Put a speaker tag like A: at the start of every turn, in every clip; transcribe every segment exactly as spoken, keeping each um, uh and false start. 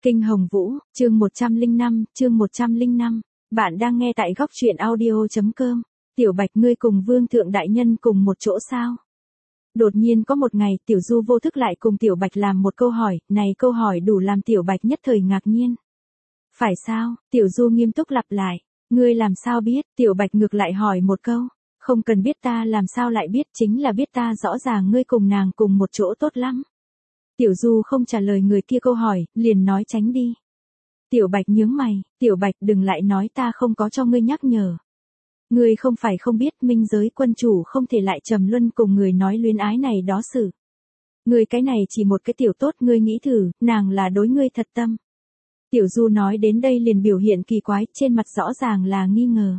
A: Kinh Hồng Vũ, chương một trăm lẻ năm, chương một trăm lẻ năm. Bạn đang nghe tại góc truyện audio chấm com. Tiểu Bạch, ngươi cùng Vương thượng đại nhân cùng một chỗ sao? Đột nhiên có một ngày, Tiểu Du vô thức lại cùng Tiểu Bạch làm một câu hỏi, này câu hỏi đủ làm Tiểu Bạch nhất thời ngạc nhiên. Phải sao? Tiểu Du nghiêm túc lặp lại. Ngươi làm sao biết? Tiểu Bạch ngược lại hỏi một câu. Không cần biết, ta làm sao lại biết, chính là biết ta rõ ràng ngươi cùng nàng cùng một chỗ tốt lắm. Tiểu Du không trả lời người kia câu hỏi, liền nói tránh đi. Tiểu Bạch nhướng mày, Tiểu Bạch đừng lại nói ta không có cho ngươi nhắc nhở. Ngươi không phải không biết minh giới quân chủ không thể lại trầm luân cùng người nói luyến ái này đó sự. Ngươi cái này chỉ một cái tiểu tốt, ngươi nghĩ thử, nàng là đối ngươi thật tâm. Tiểu Du nói đến đây liền biểu hiện kỳ quái, trên mặt rõ ràng là nghi ngờ.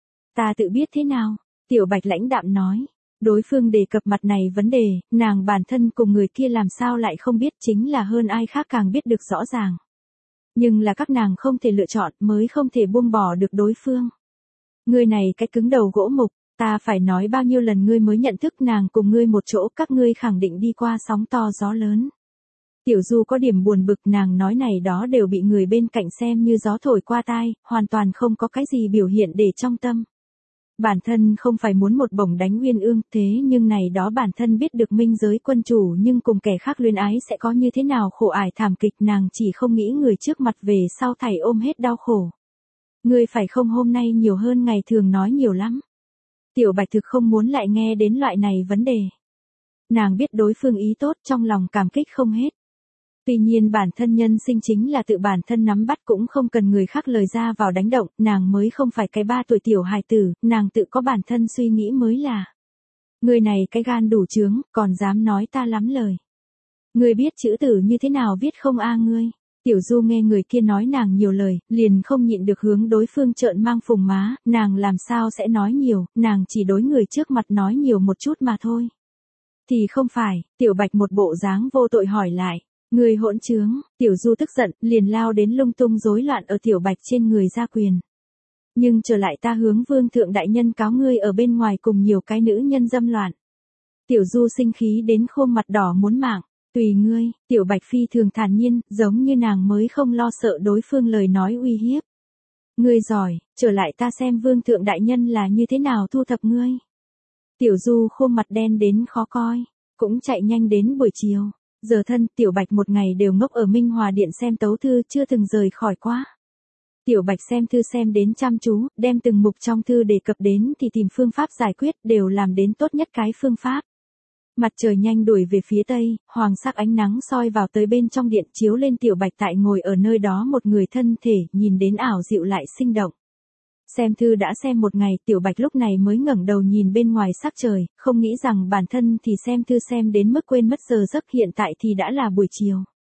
A: Ta tự biết thế nào? Tiểu Bạch lãnh đạm nói. Đối phương đề cập mặt này vấn đề, nàng bản thân cùng người kia làm sao lại không biết, chính là hơn ai khác càng biết được rõ ràng. Nhưng là các nàng không thể lựa chọn mới không thể buông bỏ được đối phương. Ngươi này cái cứng đầu gỗ mục, ta phải nói bao nhiêu lần ngươi mới nhận thức nàng cùng ngươi một chỗ, các ngươi khẳng định đi qua sóng to gió lớn. Tiểu Du có điểm buồn bực, nàng nói này đó đều bị người bên cạnh xem như gió thổi qua tai, hoàn toàn không có cái gì biểu hiện để trong tâm. Bản thân không phải muốn một bổng đánh uyên ương, thế nhưng này đó bản thân biết được minh giới quân chủ nhưng cùng kẻ khác luyến ái sẽ có như thế nào khổ ải thảm kịch, nàng chỉ không nghĩ người trước mặt về sau thảy ôm hết đau khổ. Ngươi phải không hôm nay nhiều hơn ngày thường nói nhiều lắm. Tiểu Bạch thực không muốn lại nghe đến loại này vấn đề. Nàng biết đối phương ý tốt, trong lòng cảm kích không hết. Tuy nhiên bản thân nhân sinh chính là tự bản thân nắm bắt, cũng không cần người khác lời ra vào đánh động, nàng mới không phải cái ba tuổi tiểu hài tử, nàng tự có bản thân suy nghĩ mới là. Người này cái gan đủ trướng, còn dám nói ta lắm lời. Ngươi biết chữ tử như thế nào viết không a ngươi? Tiểu Du nghe người kia nói nàng nhiều lời, liền không nhịn được hướng đối phương trợn mang phùng má, nàng làm sao sẽ nói nhiều, nàng chỉ đối người trước mặt nói nhiều một chút mà thôi. Thì không phải, Tiểu Bạch một bộ dáng vô tội hỏi lại. Người hỗn trướng, Tiểu Du tức giận, liền lao đến lung tung rối loạn ở Tiểu Bạch trên người ra quyền. Nhưng trở lại, ta hướng Vương thượng đại nhân cáo ngươi ở bên ngoài cùng nhiều cái nữ nhân dâm loạn. Tiểu Du sinh khí đến khuôn mặt đỏ muốn mạng, tùy ngươi. Tiểu Bạch phi thường thản nhiên, giống như nàng mới không lo sợ đối phương lời nói uy hiếp. Ngươi giỏi, trở lại ta xem Vương thượng đại nhân là như thế nào thu thập ngươi. Tiểu Du khuôn mặt đen đến khó coi, cũng chạy nhanh đến buổi chiều. Giờ thân, Tiểu Bạch một ngày đều ngốc ở Minh Hòa Điện xem tấu thư, chưa từng rời khỏi quá. Tiểu Bạch xem thư xem đến chăm chú, đem từng mục trong thư đề cập đến thì tìm phương pháp giải quyết, đều làm đến tốt nhất cái phương pháp. Mặt trời nhanh đuổi về phía tây, hoàng sắc ánh nắng soi vào tới bên trong điện, chiếu lên Tiểu Bạch tại ngồi ở nơi đó một người thân thể, nhìn đến ảo dịu lại sinh động. Xem thư đã xem một ngày, Tiểu Bạch lúc này mới ngẩng đầu nhìn bên ngoài sắc trời, không nghĩ rằng bản thân thì xem thư xem đến mức quên mất giờ giấc, hiện tại thì đã là buổi chiều.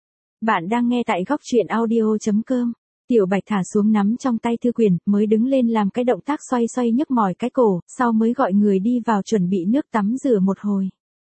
A: Bạn đang nghe tại góc truyện audio chấm com. Tiểu Bạch thả xuống nắm trong tay thư quyển, mới đứng lên làm cái động tác xoay xoay nhấc mỏi cái cổ, sau mới gọi người đi vào chuẩn bị nước tắm rửa một hồi.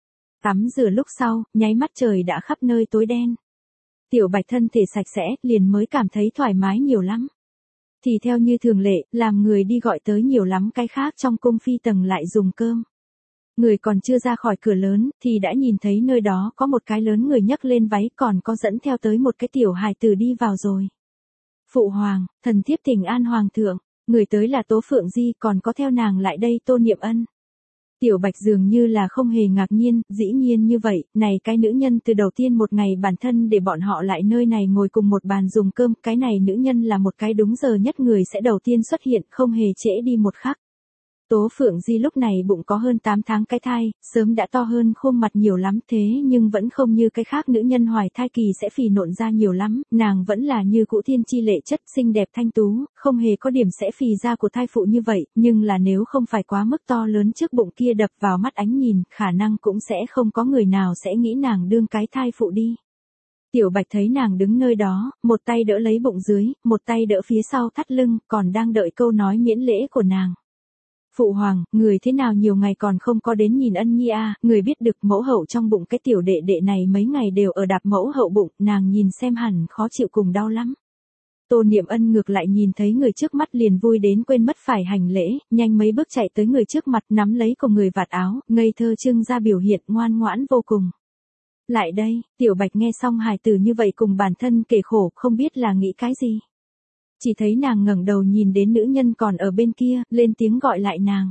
A: Tắm rửa lúc sau, nháy mắt trời đã khắp nơi tối đen. Tiểu Bạch thân thể sạch sẽ, liền mới cảm thấy thoải mái nhiều lắm. Thì theo như thường lệ, làm người đi gọi tới nhiều lắm cái khác trong cung phi tầng lại dùng cơm. Người còn chưa ra khỏi cửa lớn, thì đã nhìn thấy nơi đó có một cái lớn người nhấc lên váy, còn có dẫn theo tới một cái tiểu hài tử đi vào rồi. Phụ hoàng, thần thiếp thỉnh an hoàng thượng, người tới là Tố Phượng Di, còn có theo nàng lại đây Tô Niệm Ân. Tiểu Bạch dường như là không hề ngạc nhiên, dĩ nhiên như vậy, này cái nữ nhân từ đầu tiên một ngày bản thân để bọn họ lại nơi này ngồi cùng một bàn dùng cơm, cái này nữ nhân là một cái đúng giờ nhất người sẽ đầu tiên xuất hiện, không hề trễ đi một khắc. Tố Phượng Di lúc này bụng có hơn tám tháng cái thai, sớm đã to hơn khuôn mặt nhiều lắm, thế nhưng vẫn không như cái khác nữ nhân hoài thai kỳ sẽ phì nộn ra nhiều lắm, nàng vẫn là như cũ thiên chi lệ chất, xinh đẹp thanh tú, không hề có điểm sẽ phì ra của thai phụ như vậy, nhưng là nếu không phải quá mức to lớn trước bụng kia đập vào mắt ánh nhìn, khả năng cũng sẽ không có người nào sẽ nghĩ nàng đương cái thai phụ đi. Tiểu Bạch thấy nàng đứng nơi đó, một tay đỡ lấy bụng dưới, một tay đỡ phía sau thắt lưng, còn đang đợi câu nói miễn lễ của nàng. Phụ hoàng, người thế nào nhiều ngày còn không có đến nhìn Ân Nhi à, người biết được mẫu hậu trong bụng cái tiểu đệ đệ này mấy ngày đều ở đạp mẫu hậu bụng, nàng nhìn xem hẳn khó chịu cùng đau lắm. Tô Niệm Ân ngược lại nhìn thấy người trước mắt liền vui đến quên mất phải hành lễ, nhanh mấy bước chạy tới người trước mặt, nắm lấy cùng người vạt áo, ngây thơ trưng ra biểu hiện ngoan ngoãn vô cùng. Lại đây, Tiểu Bạch nghe xong hài tử như vậy cùng bản thân kể khổ, không biết là nghĩ cái gì. Chỉ thấy nàng ngẩng đầu nhìn đến nữ nhân còn ở bên kia, lên tiếng gọi lại nàng.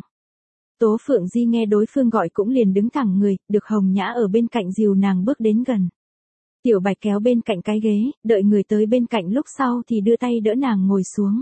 A: Tố Phượng Di nghe đối phương gọi cũng liền đứng thẳng người, được Hồng Nhã ở bên cạnh dìu nàng bước đến gần. Tiểu Bạch kéo bên cạnh cái ghế, đợi người tới bên cạnh lúc sau thì đưa tay đỡ nàng ngồi xuống.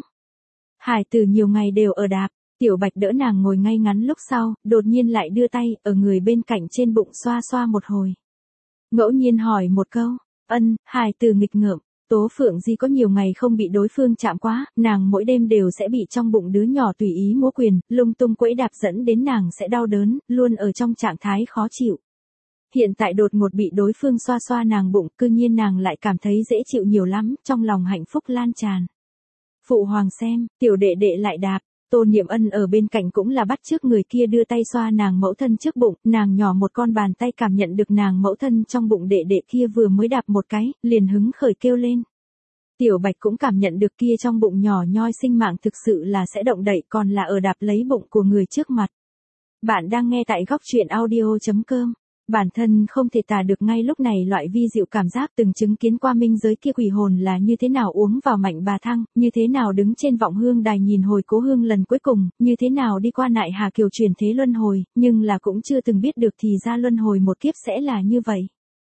A: Hải tử nhiều ngày đều ở đạp, Tiểu Bạch đỡ nàng ngồi ngay ngắn lúc sau, đột nhiên lại đưa tay ở người bên cạnh trên bụng xoa xoa một hồi. Ngẫu nhiên hỏi một câu, ân, Hải tử nghịch ngợm. Tố Phượng Di có nhiều ngày không bị đối phương chạm quá, nàng mỗi đêm đều sẽ bị trong bụng đứa nhỏ tùy ý múa quyền, lung tung quẫy đạp dẫn đến nàng sẽ đau đớn, luôn ở trong trạng thái khó chịu. Hiện tại đột ngột bị đối phương xoa xoa nàng bụng, cư nhiên nàng lại cảm thấy dễ chịu nhiều lắm, trong lòng hạnh phúc lan tràn. Phụ hoàng xem, tiểu đệ đệ lại đạp, Tô Niệm Ân ở bên cạnh cũng là bắt chước người kia đưa tay xoa nàng mẫu thân trước bụng, nàng nhỏ một con bàn tay cảm nhận được nàng mẫu thân trong bụng đệ đệ kia vừa mới đạp một cái, liền hứng khởi kêu lên. Tiểu Bạch cũng cảm nhận được kia trong bụng nhỏ nhoi sinh mạng thực sự là sẽ động đậy, còn là ở đạp lấy bụng của người trước mặt. Bạn đang nghe tại góc truyện audio chấm com. Bản thân không thể tả được ngay lúc này loại vi diệu cảm giác từng chứng kiến qua minh giới kia quỷ hồn là như thế nào uống vào mạnh bà thăng, như thế nào đứng trên vọng hương đài nhìn hồi cố hương lần cuối cùng, như thế nào đi qua nại hà kiều chuyển thế luân hồi, nhưng là cũng chưa từng biết được thì ra luân hồi một kiếp sẽ là như vậy.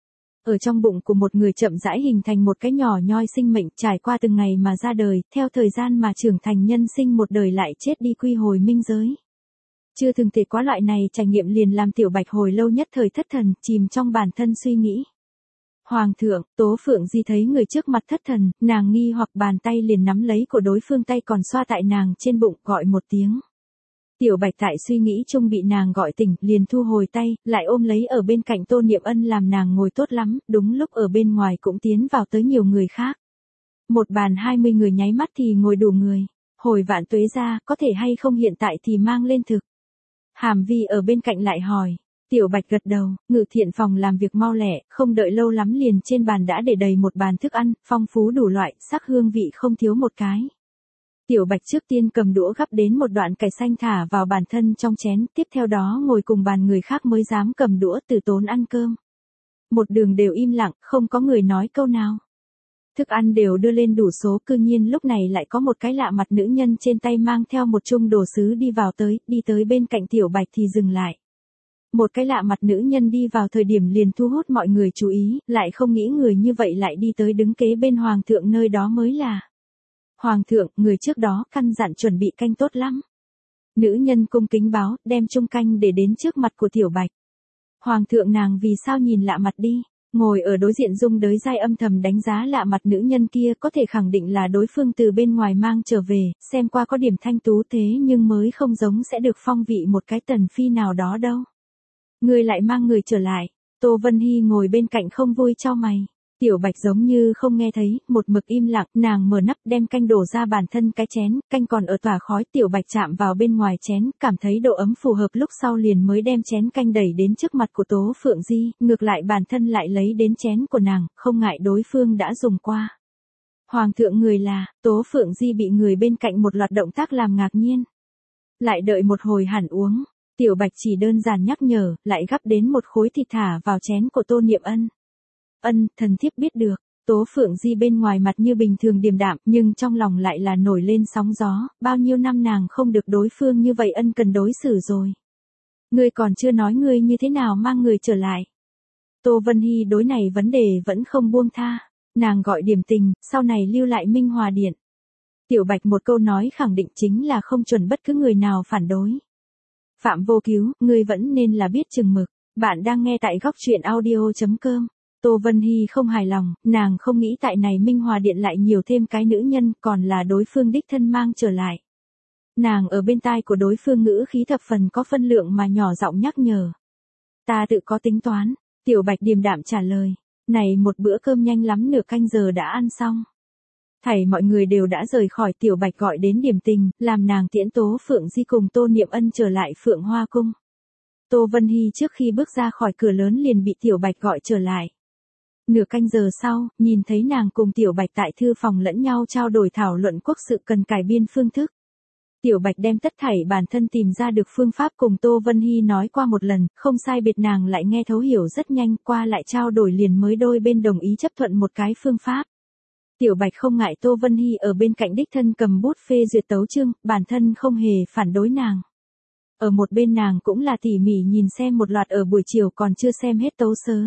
A: Ở trong bụng của một người chậm rãi hình thành một cái nhỏ nhoi sinh mệnh trải qua từng ngày mà ra đời, theo thời gian mà trưởng thành nhân sinh một đời lại chết đi quy hồi minh giới. Chưa từng thể quá loại này trải nghiệm liền làm Tiểu Bạch hồi lâu nhất thời thất thần, chìm trong bản thân suy nghĩ. Hoàng thượng, Tố Phượng Di thấy người trước mặt thất thần, nàng nghi hoặc bàn tay liền nắm lấy của đối phương tay còn xoa tại nàng trên bụng gọi một tiếng. Tiểu Bạch tại suy nghĩ chung bị nàng gọi tỉnh, liền thu hồi tay, lại ôm lấy ở bên cạnh Tô Niệm Ân làm nàng ngồi tốt lắm, đúng lúc ở bên ngoài cũng tiến vào tới nhiều người khác. Một bàn hai mươi người nháy mắt thì ngồi đủ người, hồi vạn tuế ra, có thể hay không hiện tại thì mang lên thực. Hàm Vi ở bên cạnh lại hỏi, Tiểu Bạch gật đầu, Ngự Thiện phòng làm việc mau lẹ, không đợi lâu lắm liền trên bàn đã để đầy một bàn thức ăn, phong phú đủ loại, sắc hương vị không thiếu một cái. Tiểu Bạch trước tiên cầm đũa gắp đến một đoạn cải xanh thả vào bản thân trong chén, tiếp theo đó ngồi cùng bàn người khác mới dám cầm đũa từ tốn ăn cơm. Một đường đều im lặng, không có người nói câu nào. Thức ăn đều đưa lên đủ số, cư nhiên lúc này lại có một cái lạ mặt nữ nhân trên tay mang theo một chung đồ sứ đi vào tới, đi tới bên cạnh Tiểu Bạch thì dừng lại. Một cái lạ mặt nữ nhân đi vào thời điểm liền thu hút mọi người chú ý, lại không nghĩ người như vậy lại đi tới đứng kế bên hoàng thượng nơi đó mới là. Hoàng thượng, người trước đó căn dặn chuẩn bị canh tốt lắm. Nữ nhân cung kính báo, đem chung canh để đến trước mặt của Tiểu Bạch. Hoàng thượng nàng vì sao nhìn lạ mặt đi, ngồi ở đối diện Dung Đới Giai âm thầm đánh giá lạ mặt nữ nhân kia, có thể khẳng định là đối phương từ bên ngoài mang trở về, xem qua có điểm thanh tú thế nhưng mới không giống sẽ được phong vị một cái tần phi nào đó đâu. Người lại mang người trở lại, Tô Vân Hy ngồi bên cạnh không vui chau mày. Tiểu Bạch giống như không nghe thấy, một mực im lặng, nàng mở nắp đem canh đổ ra bản thân cái chén, canh còn ở tỏa khói, Tiểu Bạch chạm vào bên ngoài chén, cảm thấy độ ấm phù hợp lúc sau liền mới đem chén canh đẩy đến trước mặt của Tố Phượng Di, ngược lại bản thân lại lấy đến chén của nàng, không ngại đối phương đã dùng qua. Hoàng thượng người là, Tố Phượng Di bị người bên cạnh một loạt động tác làm ngạc nhiên. Lại đợi một hồi hẳn uống, Tiểu Bạch chỉ đơn giản nhắc nhở, lại gắp đến một khối thịt thả vào chén của Tô Niệm Ân. Ân, thần thiếp biết được. Tố Phượng Di bên ngoài mặt như bình thường điềm đạm, nhưng trong lòng lại là nổi lên sóng gió, bao nhiêu năm nàng không được đối phương như vậy ân cần đối xử rồi. Ngươi còn chưa nói ngươi như thế nào mang người trở lại. Tô Vân Hy đối này vấn đề vẫn không buông tha, nàng gọi điểm tình, sau này lưu lại Minh Hòa Điện. Tiểu Bạch một câu nói khẳng định chính là không chuẩn bất cứ người nào phản đối. Phạm Vô Cứu, ngươi vẫn nên là biết chừng mực, bạn đang nghe tại góc truyện audio chấm com. Tô Vân Hy không hài lòng, nàng không nghĩ tại này Minh Hòa Điện lại nhiều thêm cái nữ nhân, còn là đối phương đích thân mang trở lại. Nàng ở bên tai của đối phương ngữ khí thập phần có phân lượng mà nhỏ giọng nhắc nhở. Ta tự có tính toán, Tiểu Bạch điềm đạm trả lời, này một bữa cơm nhanh lắm nửa canh giờ đã ăn xong. Thảy mọi người đều đã rời khỏi, Tiểu Bạch gọi đến điểm tình, làm nàng tiễn Tố Phượng Di cùng Tô Niệm Ân trở lại Phượng Hoa Cung. Tô Vân Hy trước khi bước ra khỏi cửa lớn liền bị Tiểu Bạch gọi trở lại. Nửa canh giờ sau, nhìn thấy nàng cùng Tiểu Bạch tại thư phòng lẫn nhau trao đổi thảo luận quốc sự cần cải biên phương thức. Tiểu Bạch đem tất thảy bản thân tìm ra được phương pháp cùng Tô Vân Hy nói qua một lần, không sai biệt nàng lại nghe thấu hiểu rất nhanh, qua lại trao đổi liền mới đôi bên đồng ý chấp thuận một cái phương pháp. Tiểu Bạch không ngại Tô Vân Hy ở bên cạnh đích thân cầm bút phê duyệt tấu chương, bản thân không hề phản đối nàng. Ở một bên nàng cũng là tỉ mỉ nhìn xem một loạt ở buổi chiều còn chưa xem hết tấu sớ.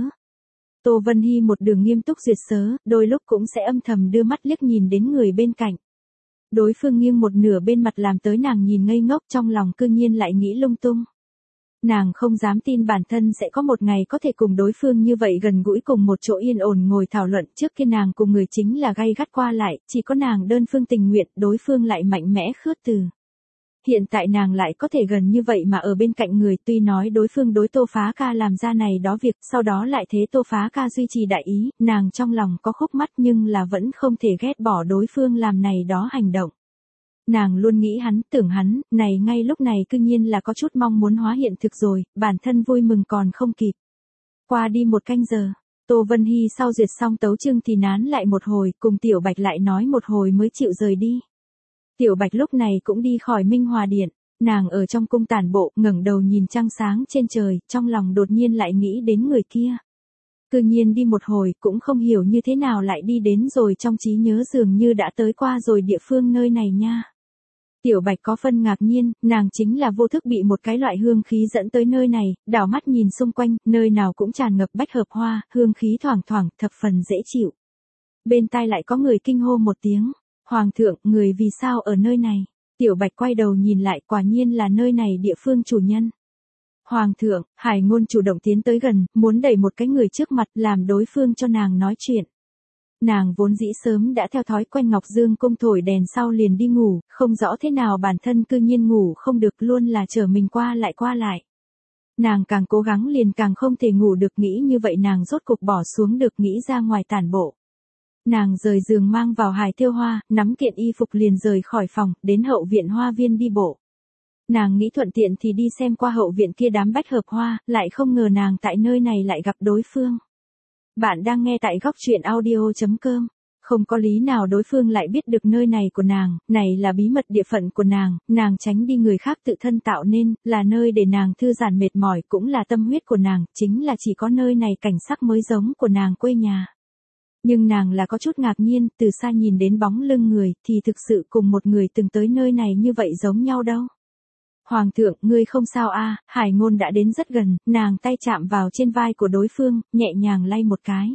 A: Tô Vân Hy một đường nghiêm túc duyệt sớ, đôi lúc cũng sẽ âm thầm đưa mắt liếc nhìn đến người bên cạnh. Đối phương nghiêng một nửa bên mặt làm tới nàng nhìn ngây ngốc, trong lòng cư nhiên lại nghĩ lung tung. Nàng không dám tin bản thân sẽ có một ngày có thể cùng đối phương như vậy gần gũi cùng một chỗ yên ổn ngồi thảo luận, trước kia nàng cùng người chính là gay gắt qua lại, chỉ có nàng đơn phương tình nguyện, đối phương lại mạnh mẽ khước từ. Hiện tại nàng lại có thể gần như vậy mà ở bên cạnh người, tuy nói đối phương đối Tô Phá Ca làm ra này đó việc, sau đó lại thế Tô Phá Ca duy trì đại ý, nàng trong lòng có khúc mắc nhưng là vẫn không thể ghét bỏ đối phương làm này đó hành động. Nàng luôn nghĩ hắn, tưởng hắn, này ngay lúc này cư nhiên là có chút mong muốn hóa hiện thực rồi, bản thân vui mừng còn không kịp. Qua đi một canh giờ, Tô Vân Hy sau duyệt xong tấu chương thì nán lại một hồi, cùng Tiểu Bạch lại nói một hồi mới chịu rời đi. Tiểu Bạch lúc này cũng đi khỏi Minh Hòa Điện, nàng ở trong cung tản bộ, ngẩng đầu nhìn trăng sáng trên trời, trong lòng đột nhiên lại nghĩ đến người kia. Cư nhiên đi một hồi cũng không hiểu như thế nào lại đi đến rồi trong trí nhớ dường như đã tới qua rồi địa phương nơi này nha. Tiểu Bạch có phân ngạc nhiên, nàng chính là vô thức bị một cái loại hương khí dẫn tới nơi này, đảo mắt nhìn xung quanh, nơi nào cũng tràn ngập bách hợp hoa, hương khí thoảng thoảng, thập phần dễ chịu. Bên tai lại có người kinh hô một tiếng, Hoàng thượng, người vì sao ở nơi này? Tiểu Bạch quay đầu nhìn lại, quả nhiên là nơi này địa phương chủ nhân. Hoàng thượng, Hải Ngôn chủ động tiến tới gần, muốn đẩy một cái người trước mặt làm đối phương cho nàng nói chuyện. Nàng vốn dĩ sớm đã theo thói quen Ngọc Dương cung thổi đèn sau liền đi ngủ, không rõ thế nào bản thân cư nhiên ngủ không được, luôn là chở mình qua lại qua lại. Nàng càng cố gắng liền càng không thể ngủ được, nghĩ như vậy nàng rốt cục bỏ xuống được nghĩ ra ngoài tản bộ. Nàng rời giường mang vào hài tiêu hoa, nắm kiện y phục liền rời khỏi phòng, đến hậu viện hoa viên đi bộ. Nàng nghĩ thuận tiện thì đi xem qua hậu viện kia đám bách hợp hoa, lại không ngờ nàng tại nơi này lại gặp đối phương. Bạn đang nghe tại góc truyện audio chấm com. Không có lý nào đối phương lại biết được nơi này của nàng, này là bí mật địa phận của nàng, nàng tránh đi người khác tự thân tạo nên, là nơi để nàng thư giãn mệt mỏi, cũng là tâm huyết của nàng, chính là chỉ có nơi này cảnh sắc mới giống của nàng quê nhà. Nhưng nàng là có chút ngạc nhiên, từ xa nhìn đến bóng lưng người, thì thực sự cùng một người từng tới nơi này như vậy giống nhau đâu. Hoàng thượng, ngươi không sao a? À, Hải Ngôn đã đến rất gần, nàng tay chạm vào trên vai của đối phương, nhẹ nhàng lay một cái.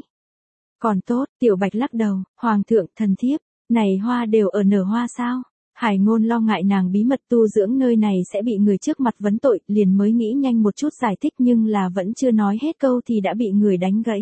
A: Còn tốt, Tiểu Bạch lắc đầu, Hoàng thượng, thần thiếp, này hoa đều ở nở hoa sao? Hải Ngôn lo ngại nàng bí mật tu dưỡng nơi này sẽ bị người trước mặt vấn tội, liền mới nghĩ nhanh một chút giải thích nhưng là vẫn chưa nói hết câu thì đã bị người đánh gãy.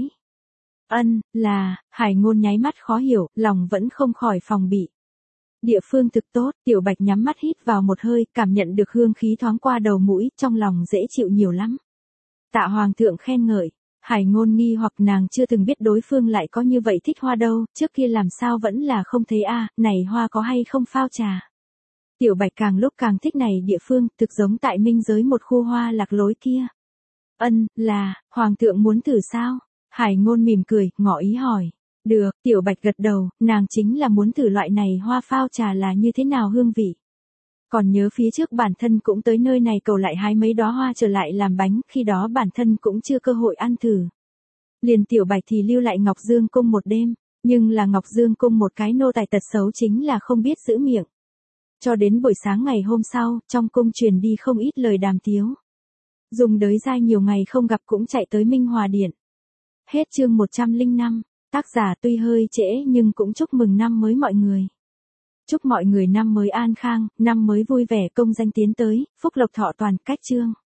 A: Ân, là, Hải Ngôn nháy mắt khó hiểu, lòng vẫn không khỏi phòng bị. Địa phương thực tốt, Tiểu Bạch nhắm mắt hít vào một hơi, cảm nhận được hương khí thoáng qua đầu mũi, trong lòng dễ chịu nhiều lắm. Tạ Hoàng thượng khen ngợi. Hải Ngôn nghi hoặc nàng chưa từng biết đối phương lại có như vậy thích hoa đâu, trước kia làm sao vẫn là không thấy a, à, này hoa có hay không phao trà. Tiểu Bạch càng lúc càng thích này địa phương, thực giống tại Minh giới một khu hoa lạc lối kia. Ân, là, Hoàng thượng muốn thử sao? Hải Ngôn mỉm cười, ngỏ ý hỏi. Được, Tiểu Bạch gật đầu, nàng chính là muốn thử loại này hoa phao trà là như thế nào hương vị. Còn nhớ phía trước bản thân cũng tới nơi này cầu lại hái mấy đóa hoa trở lại làm bánh, khi đó bản thân cũng chưa cơ hội ăn thử. Liền Tiểu Bạch thì lưu lại Ngọc Dương cung một đêm, nhưng là Ngọc Dương cung một cái nô tài tật xấu chính là không biết giữ miệng. Cho đến buổi sáng ngày hôm sau, trong cung truyền đi không ít lời đàm tiếu. Dùng đới dai nhiều ngày không gặp cũng chạy tới Minh Hòa Điện. Hết chương một trăm lẻ năm, tác giả tuy hơi trễ nhưng cũng chúc mừng năm mới mọi người. Chúc mọi người năm mới an khang, năm mới vui vẻ, công danh tiến tới, phúc lộc thọ toàn, cách chương.